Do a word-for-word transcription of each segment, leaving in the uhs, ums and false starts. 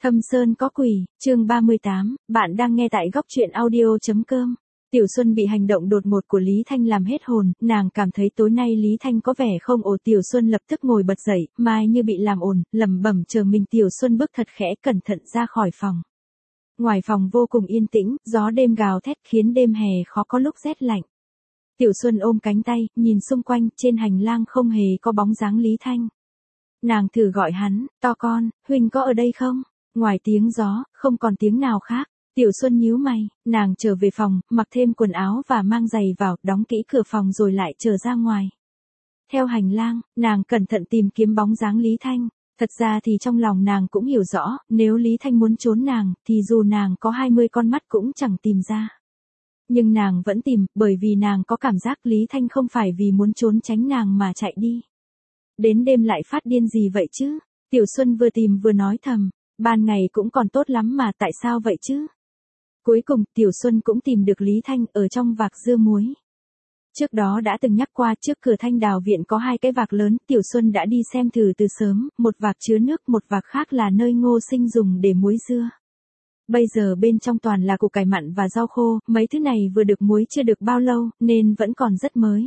Thâm Sơn có quỷ, chương ba mươi tám, bạn đang nghe tại góc truyện audio.com. Tiểu Xuân bị hành động đột ngột của Lý Thanh làm hết hồn, nàng cảm thấy tối nay Lý Thanh có vẻ không ổn. Tiểu Xuân lập tức ngồi bật dậy, mai như bị làm ồn, lẩm bẩm chờ mình. Tiểu Xuân bước thật khẽ cẩn thận ra khỏi phòng. Ngoài phòng vô cùng yên tĩnh, gió đêm gào thét khiến đêm hè khó có lúc rét lạnh. Tiểu Xuân ôm cánh tay, nhìn xung quanh, trên hành lang không hề có bóng dáng Lý Thanh. Nàng thử gọi hắn, to con, huynh có ở đây không? Ngoài tiếng gió, không còn tiếng nào khác. Tiểu Xuân nhíu mày, nàng trở về phòng, mặc thêm quần áo và mang giày vào, đóng kỹ cửa phòng rồi lại trở ra ngoài. Theo hành lang, nàng cẩn thận tìm kiếm bóng dáng Lý Thanh. Thật ra thì trong lòng nàng cũng hiểu rõ, nếu Lý Thanh muốn trốn nàng, thì dù nàng có hai mươi con mắt cũng chẳng tìm ra. Nhưng nàng vẫn tìm, bởi vì nàng có cảm giác Lý Thanh không phải vì muốn trốn tránh nàng mà chạy đi. Đến đêm lại phát điên gì vậy chứ? Tiểu Xuân vừa tìm vừa nói thầm, ban ngày cũng còn tốt lắm mà tại sao vậy chứ? Cuối cùng, Tiểu Xuân cũng tìm được Lý Thanh ở trong vạc dưa muối. Trước đó đã từng nhắc qua, trước cửa Thanh Đào viện có hai cái vạc lớn, Tiểu Xuân đã đi xem thử từ sớm, một vạc chứa nước, một vạc khác là nơi Ngô Sinh dùng để muối dưa. Bây giờ bên trong toàn là củ cải mặn và rau khô, mấy thứ này vừa được muối chưa được bao lâu, nên vẫn còn rất mới.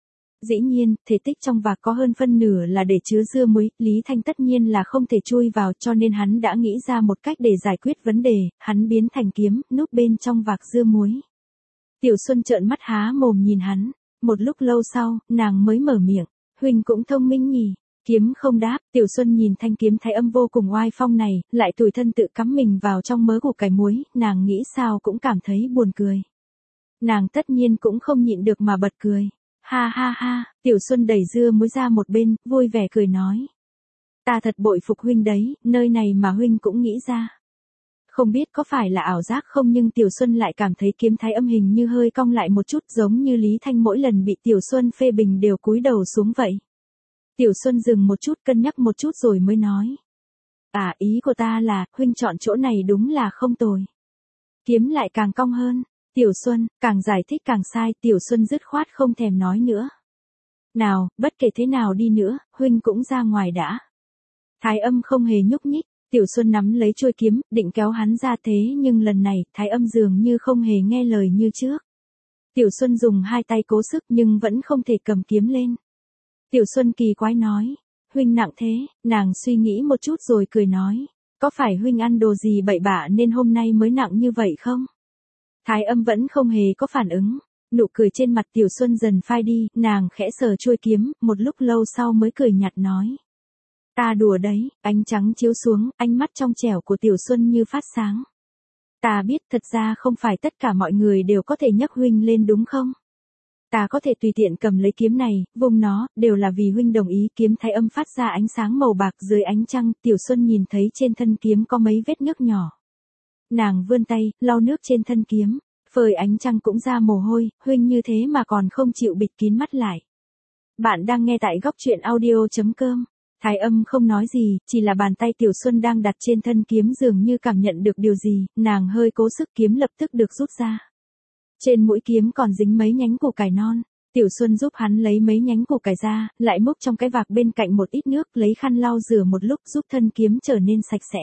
Dĩ nhiên, thể tích trong vạc có hơn phân nửa là để chứa dưa muối, Lý Thanh tất nhiên là không thể chui vào, cho nên hắn đã nghĩ ra một cách để giải quyết vấn đề, hắn biến thành kiếm, núp bên trong vạc dưa muối. Tiểu Xuân trợn mắt há mồm nhìn hắn, một lúc lâu sau, nàng mới mở miệng, huynh cũng thông minh nhỉ. Kiếm không đáp, Tiểu Xuân nhìn thanh kiếm thái âm vô cùng oai phong này, lại tủi thân tự cắm mình vào trong mớ củ cải muối, nàng nghĩ sao cũng cảm thấy buồn cười. Nàng tất nhiên cũng không nhịn được mà bật cười. Ha ha ha, Tiểu Xuân đẩy dưa muối ra một bên, vui vẻ cười nói. Ta thật bội phục huynh đấy, nơi này mà huynh cũng nghĩ ra. Không biết có phải là ảo giác không, nhưng Tiểu Xuân lại cảm thấy kiếm thái âm hình như hơi cong lại một chút, giống như Lý Thanh mỗi lần bị Tiểu Xuân phê bình đều cúi đầu xuống vậy. Tiểu Xuân dừng một chút, cân nhắc một chút rồi mới nói. À, ý của ta là, huynh chọn chỗ này đúng là không tồi. Kiếm lại càng cong hơn. Tiểu Xuân, càng giải thích càng sai, Tiểu Xuân dứt khoát không thèm nói nữa. Nào, bất kể thế nào đi nữa, huynh cũng ra ngoài đã. Thái âm không hề nhúc nhích, Tiểu Xuân nắm lấy chuôi kiếm, định kéo hắn ra, thế nhưng lần này, Thái âm dường như không hề nghe lời như trước. Tiểu Xuân dùng hai tay cố sức nhưng vẫn không thể cầm kiếm lên. Tiểu Xuân kỳ quái nói, huynh nặng thế, nàng suy nghĩ một chút rồi cười nói, có phải huynh ăn đồ gì bậy bạ nên hôm nay mới nặng như vậy không? Thái âm vẫn không hề có phản ứng, nụ cười trên mặt Tiểu Xuân dần phai đi, nàng khẽ sờ chuôi kiếm, một lúc lâu sau mới cười nhạt nói. Ta đùa đấy, ánh trắng chiếu xuống, ánh mắt trong trẻo của Tiểu Xuân như phát sáng. Ta biết thật ra không phải tất cả mọi người đều có thể nhấc huynh lên đúng không? Ta có thể tùy tiện cầm lấy kiếm này, vùng nó, đều là vì huynh đồng ý. Kiếm thái âm phát ra ánh sáng màu bạc dưới ánh trăng, Tiểu Xuân nhìn thấy trên thân kiếm có mấy vết nước nhỏ. Nàng vươn tay, lau nước trên thân kiếm, phơi ánh trăng cũng ra mồ hôi, huynh như thế mà còn không chịu bịt kín mắt lại. Bạn đang nghe tại góc truyện audio.com. Thái âm không nói gì, chỉ là bàn tay Tiểu Xuân đang đặt trên thân kiếm dường như cảm nhận được điều gì, nàng hơi cố sức, kiếm lập tức được rút ra. Trên mũi kiếm còn dính mấy nhánh củ cải non, Tiểu Xuân giúp hắn lấy mấy nhánh củ cải ra, lại múc trong cái vạc bên cạnh một ít nước, lấy khăn lau rửa một lúc giúp thân kiếm trở nên sạch sẽ.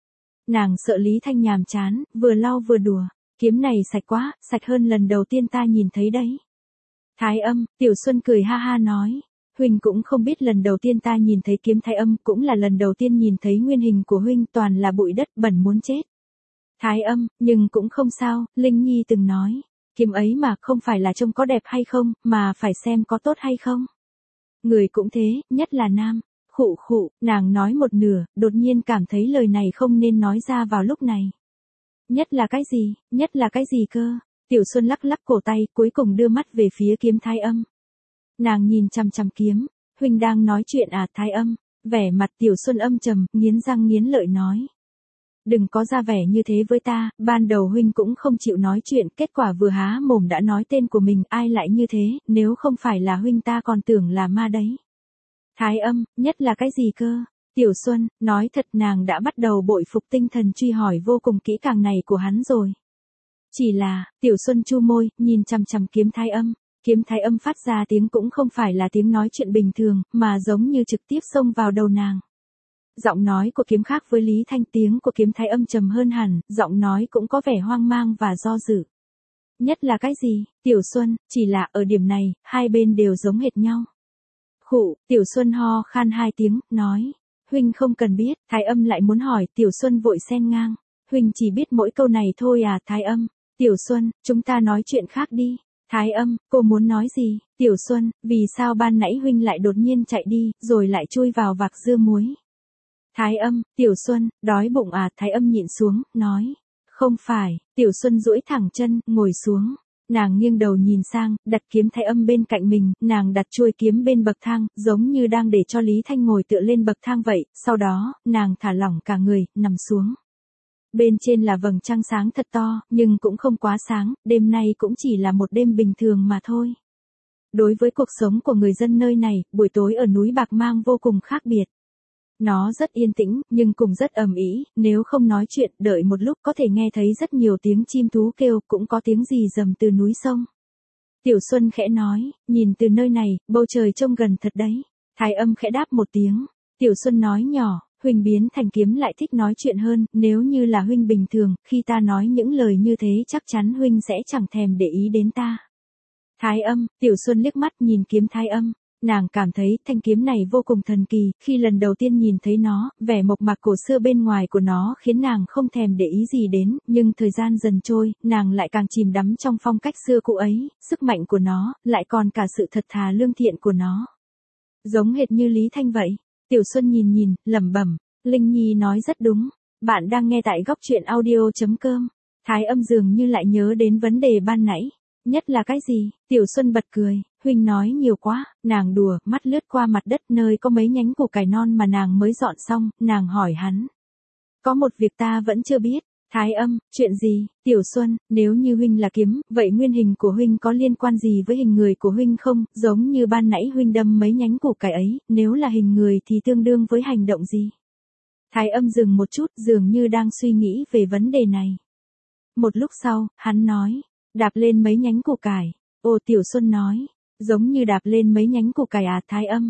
Nàng sợ Lý Thanh nhàm chán, vừa lau vừa đùa, kiếm này sạch quá, sạch hơn lần đầu tiên ta nhìn thấy đấy. Thái âm, Tiểu Xuân cười ha ha nói, huynh cũng không biết lần đầu tiên ta nhìn thấy kiếm thái âm cũng là lần đầu tiên nhìn thấy nguyên hình của huynh, toàn là bụi đất bẩn muốn chết. Thái âm, nhưng cũng không sao, Linh Nhi từng nói, kiếm ấy mà không phải là trông có đẹp hay không, mà phải xem có tốt hay không. Người cũng thế, nhất là nam. Khụ khụ, nàng nói một nửa, đột nhiên cảm thấy lời này không nên nói ra vào lúc này. Nhất là cái gì, nhất là cái gì cơ? Tiểu Xuân lắc lắc cổ tay, cuối cùng đưa mắt về phía kiếm thái âm. Nàng nhìn chằm chằm kiếm, huynh đang nói chuyện à? Thái âm, vẻ mặt Tiểu Xuân âm trầm, nghiến răng nghiến lợi nói. Đừng có ra vẻ như thế với ta, ban đầu huynh cũng không chịu nói chuyện, kết quả vừa há mồm đã nói tên của mình, ai lại như thế, nếu không phải là huynh ta còn tưởng là ma đấy. Thái âm, nhất là cái gì cơ? Tiểu Xuân, nói thật nàng đã bắt đầu bội phục tinh thần truy hỏi vô cùng kỹ càng này của hắn rồi. Chỉ là, Tiểu Xuân chu môi, nhìn chằm chằm kiếm thái âm, kiếm thái âm phát ra tiếng cũng không phải là tiếng nói chuyện bình thường, mà giống như trực tiếp xông vào đầu nàng. Giọng nói của kiếm khác với Lý Thanh, tiếng của kiếm Thái Âm trầm hơn hẳn, giọng nói cũng có vẻ hoang mang và do dự. Nhất là cái gì, Tiểu Xuân, chỉ là ở điểm này, hai bên đều giống hệt nhau. Khụ, Tiểu Xuân ho khan hai tiếng, nói. Huynh không cần biết, Thái Âm lại muốn hỏi, Tiểu Xuân vội xen ngang. Huynh chỉ biết mỗi câu này thôi à, Thái Âm. Tiểu Xuân, chúng ta nói chuyện khác đi. Thái Âm, cô muốn nói gì? Tiểu Xuân, vì sao ban nãy Huynh lại đột nhiên chạy đi, rồi lại chui vào vạc dưa muối? Thái Âm, Tiểu Xuân, đói bụng à? Thái Âm nhịn xuống, nói. Không phải, Tiểu Xuân duỗi thẳng chân, ngồi xuống. Nàng nghiêng đầu nhìn sang, đặt kiếm Thái Âm bên cạnh mình, nàng đặt chuôi kiếm bên bậc thang, giống như đang để cho Lý Thanh ngồi tựa lên bậc thang vậy, sau đó, nàng thả lỏng cả người, nằm xuống. Bên trên là vầng trăng sáng thật to, nhưng cũng không quá sáng, đêm nay cũng chỉ là một đêm bình thường mà thôi. Đối với cuộc sống của người dân nơi này, buổi tối ở núi Bạc Mang vô cùng khác biệt. Nó rất yên tĩnh, nhưng cũng rất ầm ĩ, nếu không nói chuyện, đợi một lúc có thể nghe thấy rất nhiều tiếng chim thú kêu, cũng có tiếng rì rầm từ núi sông. Tiểu Xuân khẽ nói, nhìn từ nơi này, bầu trời trông gần thật đấy. Thái Âm khẽ đáp một tiếng. Tiểu Xuân nói nhỏ, Huynh biến thành kiếm lại thích nói chuyện hơn, nếu như là Huynh bình thường, khi ta nói những lời như thế chắc chắn Huynh sẽ chẳng thèm để ý đến ta. Thái Âm, Tiểu Xuân liếc mắt nhìn kiếm Thái Âm. Nàng cảm thấy thanh kiếm này vô cùng thần kỳ, khi lần đầu tiên nhìn thấy nó, vẻ mộc mạc cổ xưa bên ngoài của nó khiến nàng không thèm để ý gì đến, nhưng thời gian dần trôi, nàng lại càng chìm đắm trong phong cách xưa cũ ấy, sức mạnh của nó, lại còn cả sự thật thà lương thiện của nó. Giống hệt như Lý Thanh vậy. Tiểu Xuân nhìn nhìn, lẩm bẩm, Linh Nhi nói rất đúng. Bạn đang nghe tại góc truyện audio.com. Thái Âm dường như lại nhớ đến vấn đề ban nãy. Nhất là cái gì? Tiểu Xuân bật cười, Huynh nói nhiều quá, nàng đùa, mắt lướt qua mặt đất nơi có mấy nhánh củ cải non mà nàng mới dọn xong, nàng hỏi hắn. Có một việc ta vẫn chưa biết. Thái Âm, chuyện gì? Tiểu Xuân, nếu như Huynh là kiếm, vậy nguyên hình của Huynh có liên quan gì với hình người của Huynh không? Giống như ban nãy Huynh đâm mấy nhánh củ cải ấy, nếu là hình người thì tương đương với hành động gì? Thái Âm dừng một chút, dường như đang suy nghĩ về vấn đề này. Một lúc sau, hắn nói. Đạp lên mấy nhánh củ cải. Ồ, Tiểu Xuân nói. Giống như đạp lên mấy nhánh củ cải à? Thái Âm.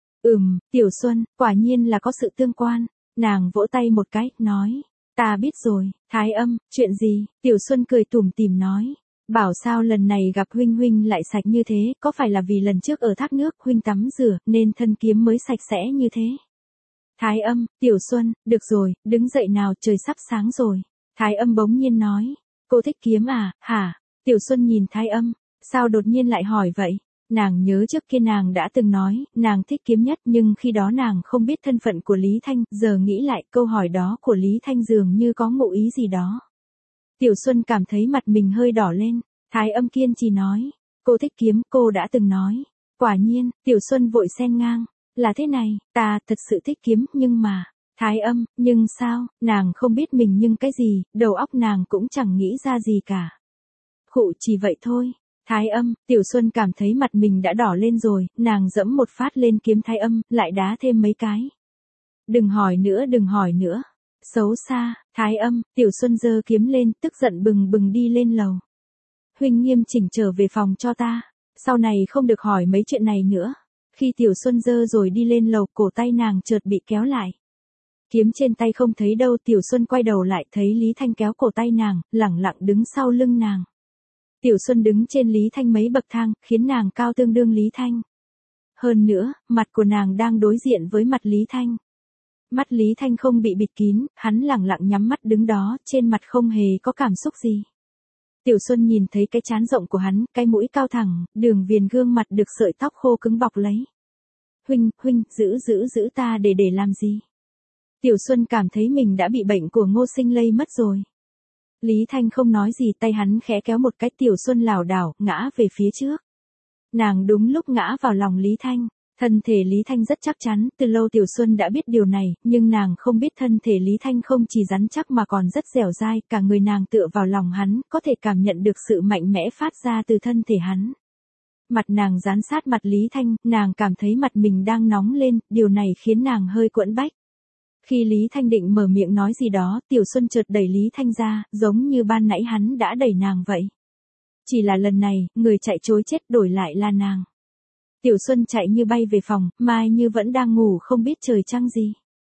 Ừm, Tiểu Xuân, quả nhiên là có sự tương quan. Nàng vỗ tay một cái, nói. Ta biết rồi. Thái Âm, chuyện gì? Tiểu Xuân cười tủm tỉm nói. Bảo sao lần này gặp Huynh Huynh lại sạch như thế, có phải là vì lần trước ở thác nước Huynh tắm rửa, nên thân kiếm mới sạch sẽ như thế? Thái Âm, Tiểu Xuân, được rồi, đứng dậy nào, trời sắp sáng rồi. Thái Âm bỗng nhiên nói. Cô thích kiếm à, hả? Tiểu Xuân nhìn Thái Âm, sao đột nhiên lại hỏi vậy? Nàng nhớ trước kia nàng đã từng nói, nàng thích kiếm nhất, nhưng khi đó nàng không biết thân phận của Lý Thanh, giờ nghĩ lại câu hỏi đó của Lý Thanh dường như có ngụ ý gì đó. Tiểu Xuân cảm thấy mặt mình hơi đỏ lên, Thái Âm kiên trì nói, cô thích kiếm, cô đã từng nói. Quả nhiên, Tiểu Xuân vội xen ngang, là thế này, ta thật sự thích kiếm, nhưng mà, Thái Âm, nhưng sao, nàng không biết mình nhưng cái gì, đầu óc nàng cũng chẳng nghĩ ra gì cả. Khụ, chỉ vậy thôi. Thái Âm, Tiểu Xuân cảm thấy mặt mình đã đỏ lên rồi, nàng dẫm một phát lên kiếm Thái Âm, lại đá thêm mấy cái. Đừng hỏi nữa, đừng hỏi nữa. Xấu xa, Thái Âm, Tiểu Xuân giơ kiếm lên, tức giận bừng bừng đi lên lầu. Huynh nghiêm chỉnh trở về phòng cho ta, sau này không được hỏi mấy chuyện này nữa. Khi Tiểu Xuân giơ rồi đi lên lầu, cổ tay nàng chợt bị kéo lại. Kiếm trên tay không thấy đâu, Tiểu Xuân quay đầu lại thấy Lý Thanh kéo cổ tay nàng, lẳng lặng đứng sau lưng nàng. Tiểu Xuân đứng trên Lý Thanh mấy bậc thang, khiến nàng cao tương đương Lý Thanh. Hơn nữa, mặt của nàng đang đối diện với mặt Lý Thanh. Mắt Lý Thanh không bị bịt kín, hắn lẳng lặng nhắm mắt đứng đó, trên mặt không hề có cảm xúc gì. Tiểu Xuân nhìn thấy cái trán rộng của hắn, cái mũi cao thẳng, đường viền gương mặt được sợi tóc khô cứng bọc lấy. Huynh, huynh, giữ giữ giữ ta để để làm gì? Tiểu Xuân cảm thấy mình đã bị bệnh của Ngô Sinh lây mất rồi. Lý Thanh không nói gì, tay hắn khẽ kéo một cái, Tiểu Xuân lảo đảo, ngã về phía trước. Nàng đúng lúc ngã vào lòng Lý Thanh. Thân thể Lý Thanh rất chắc chắn, từ lâu Tiểu Xuân đã biết điều này, nhưng nàng không biết thân thể Lý Thanh không chỉ rắn chắc mà còn rất dẻo dai, cả người nàng tựa vào lòng hắn, có thể cảm nhận được sự mạnh mẽ phát ra từ thân thể hắn. Mặt nàng dán sát mặt Lý Thanh, nàng cảm thấy mặt mình đang nóng lên, điều này khiến nàng hơi quẫn bách. Khi Lý Thanh định mở miệng nói gì đó, Tiểu Xuân chợt đẩy Lý Thanh ra, giống như ban nãy hắn đã đẩy nàng vậy. Chỉ là lần này, người chạy trối chết đổi lại là nàng. Tiểu Xuân chạy như bay về phòng, Mai Như vẫn đang ngủ không biết trời trăng gì.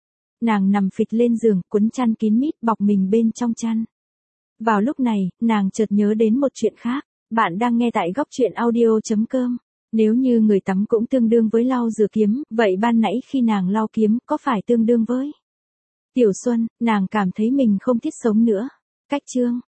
nàng nằm phịch lên giường, cuốn chăn kín mít, bọc mình bên trong chăn. Vào lúc này, nàng chợt nhớ đến một chuyện khác. Bạn đang nghe tại góc chuyện audio chấm com. Nếu như người tắm cũng tương đương với lau rửa kiếm, vậy ban nãy khi nàng lau kiếm, có phải tương đương với Tiểu Xuân? Nàng cảm thấy mình không thiết sống nữa. Cách chương